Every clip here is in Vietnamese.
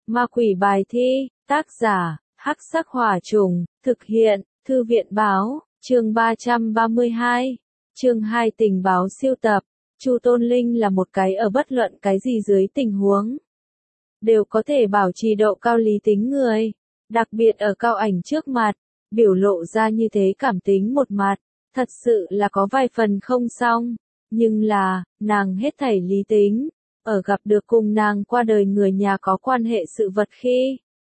Ma quỷ bài thi, tác giả, Hắc Sắc Hỏa Trùng, thực hiện, Thư viện báo, chương 332, chương 2 tình báo siêu tập. Chu Tôn Linh là một cái ở bất luận cái gì dưới tình huống đều có thể bảo trì độ cao lý tính người, đặc biệt ở cao ảnh trước mặt, biểu lộ ra như thế cảm tính một mặt, thật sự là có vài phần không xong, nhưng là, nàng hết thảy lý tính, ở gặp được cùng nàng qua đời người nhà có quan hệ sự vật khi,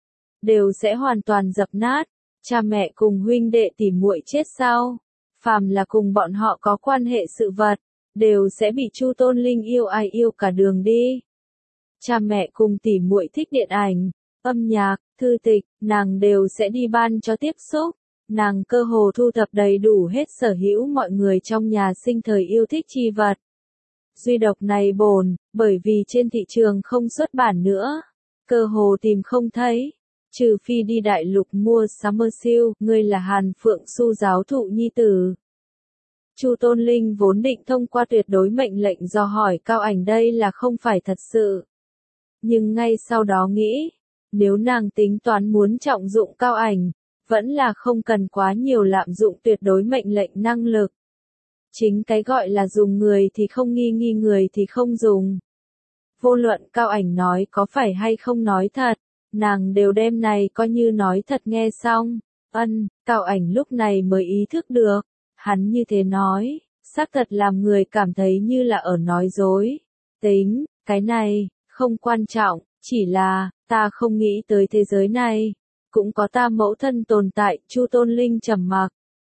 đều sẽ hoàn toàn dập nát, cha mẹ cùng huynh đệ tỉ muội chết sau, phàm là cùng bọn họ có quan hệ sự vật, đều sẽ bị Chu Tôn Linh yêu ai yêu cả đường đi. Cha mẹ cùng tỉ muội thích điện ảnh, âm nhạc, thư tịch, nàng đều sẽ đi ban cho tiếp xúc. Nàng cơ hồ thu thập đầy đủ hết sở hữu mọi người trong nhà sinh thời yêu thích chi vật. Duy độc này bồn, bởi vì trên thị trường không xuất bản nữa, cơ hồ tìm không thấy. Trừ phi đi đại lục mua Summerseal, ngươi là Hàn Phượng Su giáo thụ nhi tử. Chu Tôn Linh vốn định thông qua tuyệt đối mệnh lệnh dò hỏi cao ảnh đây là không phải thật sự. Nhưng ngay sau đó nghĩ, nếu nàng tính toán muốn trọng dụng cao ảnh, vẫn là không cần quá nhiều lạm dụng tuyệt đối mệnh lệnh năng lực. Chính cái gọi là dùng người thì không nghi người thì không dùng. Vô luận cao ảnh nói có phải hay không nói thật, nàng đều đem này coi như nói thật nghe xong. Cao ảnh lúc này mới ý thức được, hắn như thế nói, xác thật làm người cảm thấy như là ở nói dối. Tính, cái này, không quan trọng, chỉ là, ta không nghĩ tới thế giới này, cũng có ta mẫu thân tồn tại. Chu Tôn Linh trầm mặc.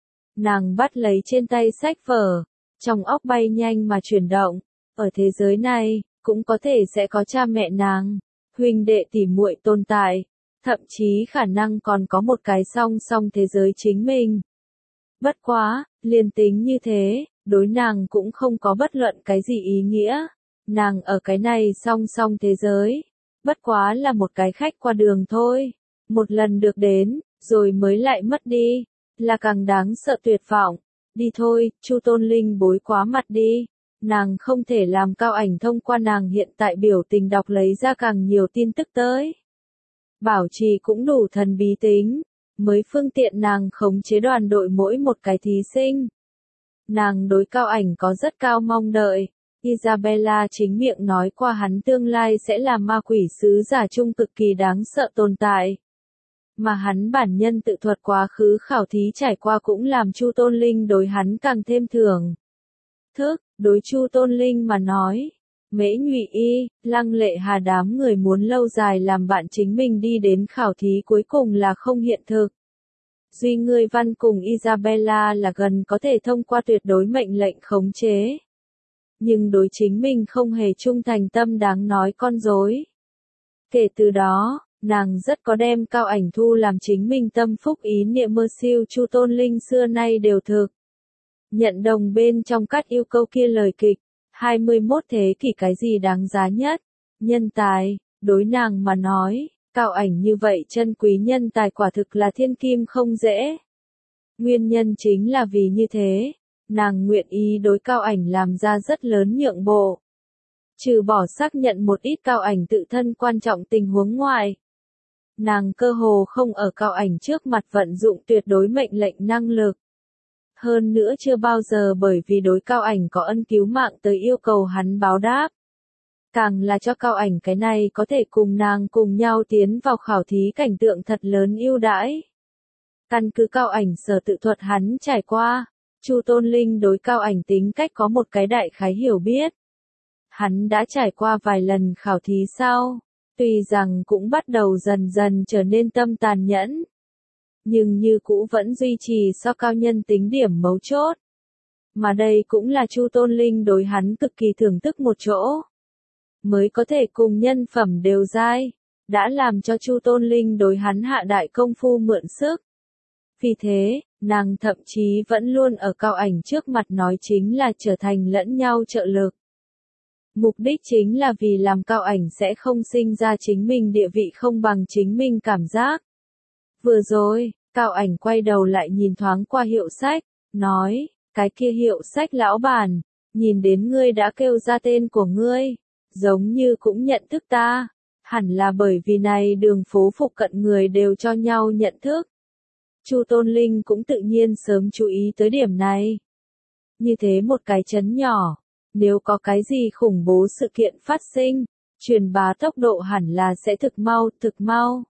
Nàng bắt lấy trên tay sách vở, trong óc bay nhanh mà chuyển động, ở thế giới này, cũng có thể sẽ có cha mẹ nàng, huynh đệ tỉ muội tồn tại, thậm chí khả năng còn có một cái song song thế giới chính mình. Bất quá, liên tính như thế, đối nàng cũng không có bất luận cái gì ý nghĩa, nàng ở cái này song song thế giới, bất quá là một cái khách qua đường thôi, một lần được đến, rồi mới lại mất đi, là càng đáng sợ tuyệt vọng. Đi thôi, Chu Tôn Linh bối quá mặt đi. Nàng không thể làm cao ảnh thông qua nàng hiện tại biểu tình đọc lấy ra càng nhiều tin tức tới. Bảo trì cũng đủ thần bí tính, mới phương tiện nàng khống chế đoàn đội mỗi một cái thí sinh. Nàng đối cao ảnh có rất cao mong đợi. Isabella chính miệng nói qua hắn tương lai sẽ là ma quỷ sứ giả chung cực kỳ đáng sợ tồn tại. Mà hắn bản nhân tự thuật quá khứ khảo thí trải qua cũng làm Chu Tôn Linh đối hắn càng thêm thưởng thức. Đối Chu Tôn Linh mà nói, Mễ Nhụy Y, Lăng Lệ Hà đám người muốn lâu dài làm bạn chính mình đi đến khảo thí cuối cùng là không hiện thực. Duy Ngươi Văn cùng Isabella là gần có thể thông qua tuyệt đối mệnh lệnh khống chế. Nhưng đối chính mình không hề trung thành tâm đáng nói con dối. Kể từ đó, nàng rất có đem cao ảnh thu làm chính mình tâm phúc ý niệm mơ siêu. Chu Tôn Linh xưa nay đều thực nhận đồng bên trong các yêu câu kia lời kịch, 21 thế kỷ cái gì đáng giá nhất? Nhân tài, đối nàng mà nói, cao ảnh như vậy chân quý nhân tài quả thực là thiên kim không dễ. Nguyên nhân chính là vì như thế, nàng nguyện ý đối cao ảnh làm ra rất lớn nhượng bộ. Trừ bỏ xác nhận một ít cao ảnh tự thân quan trọng tình huống ngoài. Nàng cơ hồ không ở cao ảnh trước mặt vận dụng tuyệt đối mệnh lệnh năng lực. Hơn nữa chưa bao giờ bởi vì đối cao ảnh có ân cứu mạng tới yêu cầu hắn báo đáp. Càng là cho cao ảnh cái này có thể cùng nàng cùng nhau tiến vào khảo thí cảnh tượng thật lớn ưu đãi. Căn cứ cao ảnh sở tự thuật hắn trải qua, Chu Tôn Linh đối cao ảnh tính cách có một cái đại khái hiểu biết. Hắn đã trải qua vài lần khảo thí sau, tuy rằng cũng bắt đầu dần dần trở nên tâm tàn nhẫn. Nhưng như cũ vẫn duy trì so cao nhân tính điểm mấu chốt. Mà đây cũng là Chu Tôn Linh đối hắn cực kỳ thưởng thức một chỗ. Mới có thể cùng nhân phẩm đều dai, đã làm cho Chu Tôn Linh đối hắn hạ đại công phu mượn sức. Vì thế, nàng thậm chí vẫn luôn ở cao ảnh trước mặt nói chính là trở thành lẫn nhau trợ lực. Mục đích chính là vì làm cao ảnh sẽ không sinh ra chính mình địa vị không bằng chính mình cảm giác. Vừa rồi, cao ảnh quay đầu lại nhìn thoáng qua hiệu sách, nói, cái kia hiệu sách lão bản, nhìn đến ngươi đã kêu ra tên của ngươi, giống như cũng nhận thức ta. Hẳn là bởi vì này đường phố phụ cận người đều cho nhau nhận thức. Chu Tôn Linh cũng tự nhiên sớm chú ý tới điểm này. Như thế một cái trấn nhỏ, nếu có cái gì khủng bố sự kiện phát sinh, truyền bá tốc độ hẳn là sẽ thực mau.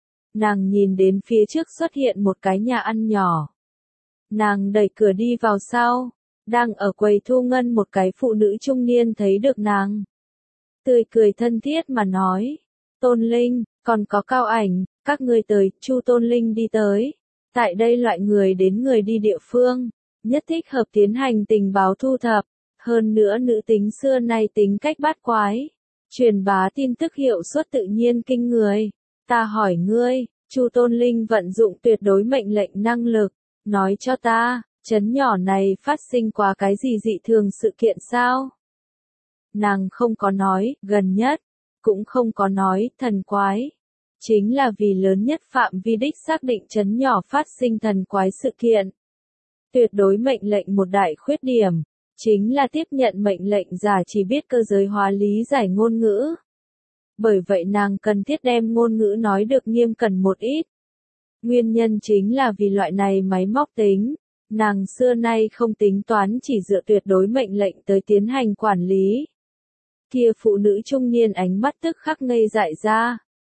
Nàng nhìn đến phía trước xuất hiện một cái nhà ăn nhỏ. Nàng đẩy cửa đi vào sau, đang ở quầy thu ngân một cái phụ nữ trung niên thấy được nàng. Tươi cười thân thiết mà nói, Tôn Linh, còn có Cao Ảnh, các ngươi tới, Chu Tôn Linh đi tới. Tại đây loại người đến người đi địa phương, nhất thích hợp tiến hành tình báo thu thập, hơn nữa nữ tính xưa nay tính cách bát quái, truyền bá tin tức hiệu suất tự nhiên kinh người. Ta hỏi ngươi, Chu Tôn Linh vận dụng tuyệt đối mệnh lệnh năng lực, nói cho ta, trấn nhỏ này phát sinh qua cái gì dị thường sự kiện sao? Nàng không có nói, gần nhất, cũng không có nói, thần quái. Chính là vì lớn nhất phạm vi đích xác định trấn nhỏ phát sinh thần quái sự kiện. Tuyệt đối mệnh lệnh một đại khuyết điểm, chính là tiếp nhận mệnh lệnh giả chỉ biết cơ giới hóa lý giải ngôn ngữ. Bởi vậy nàng cần thiết đem ngôn ngữ nói được nghiêm cẩn một ít. Nguyên nhân chính là vì loại này máy móc tính, nàng xưa nay không tính toán chỉ dựa tuyệt đối mệnh lệnh tới tiến hành quản lý. Kia phụ nữ trung niên ánh mắt tức khắc ngây dại ra.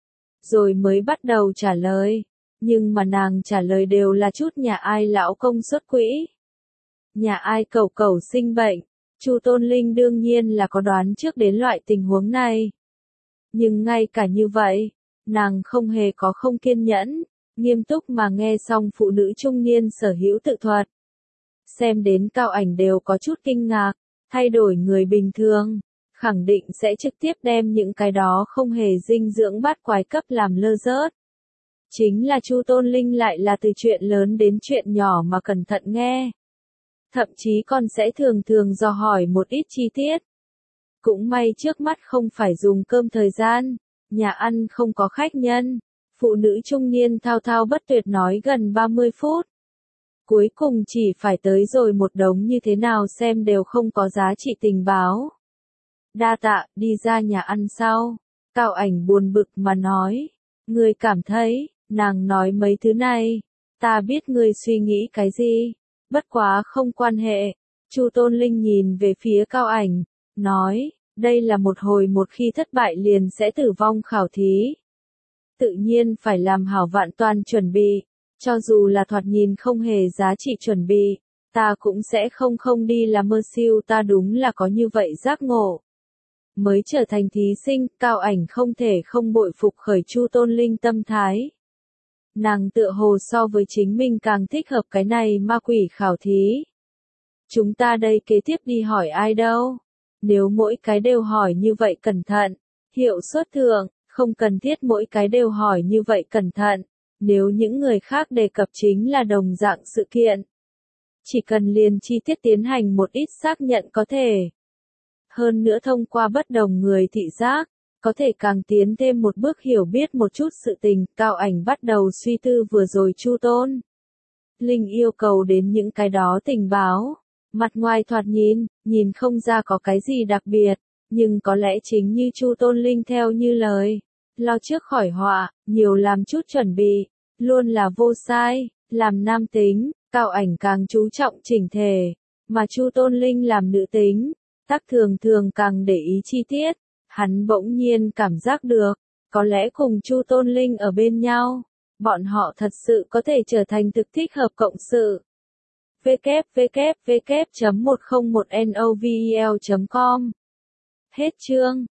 Rồi mới bắt đầu trả lời, nhưng mà nàng trả lời đều là chút nhà ai lão công xuất quỹ. Nhà ai cẩu sinh bệnh, Chu Tôn Linh đương nhiên là có đoán trước đến loại tình huống này. Nhưng ngay cả như vậy, nàng không hề có không kiên nhẫn, nghiêm túc mà nghe xong phụ nữ trung niên sở hữu tự thuật. Xem đến Cao Ảnh đều có chút kinh ngạc, thay đổi người bình thường, khẳng định sẽ trực tiếp đem những cái đó không hề dinh dưỡng bát quái cấp làm lơ rớt. Chính là Chu Tôn Linh lại là từ chuyện lớn đến chuyện nhỏ mà cẩn thận nghe. Thậm chí còn sẽ thường dò hỏi một ít chi tiết. Cũng may trước mắt không phải dùng cơm thời gian, nhà ăn không có khách nhân. Phụ nữ trung niên thao thao bất tuyệt nói gần 30 phút. Cuối cùng chỉ phải tới rồi một đống như thế nào xem đều không có giá trị tình báo. Đa tạ, đi ra nhà ăn sau. Cao Ảnh buồn bực mà nói. Ngươi cảm thấy, nàng nói mấy thứ này. Ta biết ngươi suy nghĩ cái gì. Bất quá không quan hệ. Chu Tôn Linh nhìn về phía Cao Ảnh, nói, đây là một hồi một khi thất bại liền sẽ tử vong khảo thí. Tự nhiên phải làm hảo vạn toàn chuẩn bị, cho dù là thoạt nhìn không hề giá trị chuẩn bị, ta cũng sẽ không đi làm mơ siêu, ta đúng là có như vậy giác ngộ. Mới trở thành thí sinh, Cao Ảnh không thể không bội phục khởi Chu Tôn Linh tâm thái. Nàng tựa hồ so với chính mình càng thích hợp cái này ma quỷ khảo thí. Chúng ta đây kế tiếp đi hỏi ai đâu? Nếu mỗi cái đều hỏi như vậy cẩn thận, hiệu suất thượng, không cần thiết mỗi cái đều hỏi như vậy cẩn thận. Nếu những người khác đề cập chính là đồng dạng sự kiện, chỉ cần liền chi tiết tiến hành một ít xác nhận có thể. Hơn nữa thông qua bất đồng người thị giác, có thể càng tiến thêm một bước hiểu biết một chút sự tình. Cao Ảnh bắt đầu suy tư vừa rồi Chu Tôn Linh yêu cầu đến những cái đó tình báo. Mặt ngoài thoạt nhìn không ra có cái gì đặc biệt, nhưng có lẽ chính như Chu Tôn Linh theo như lời, lo trước khỏi họa, nhiều làm chút chuẩn bị, luôn là vô sai. Làm nam tính, Cao Ảnh càng chú trọng chỉnh thể, mà Chu Tôn Linh làm nữ tính, tắc thường càng để ý chi tiết. Hắn bỗng nhiên cảm giác được, có lẽ cùng Chu Tôn Linh ở bên nhau, bọn họ thật sự có thể trở thành thực thích hợp cộng sự. www.101novel.com Hết chương.